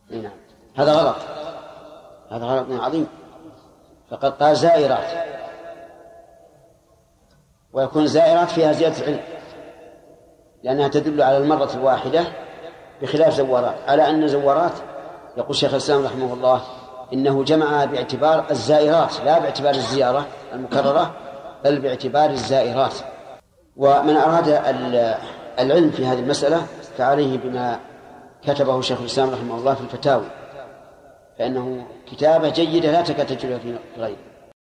نعم. هذا غلط، هذا غلط عظيم. فقد قال زائرات، ويكون زائرات فيها زيادة علم، لأنها تدل على المرة الواحدة بخلاف زوارات. على أن زوارات يقول شيخ الإسلام رحمه الله إنه جمعها باعتبار الزائرات لا باعتبار الزيارة المكررة، بل باعتبار الزائرات. ومن أراد العلم في هذه المسألة فعليه بما كتبه شيخ الإسلام رحمه الله في الفتاوي، فإنه كتابة جيدة لا تكاد تجدها في غيره.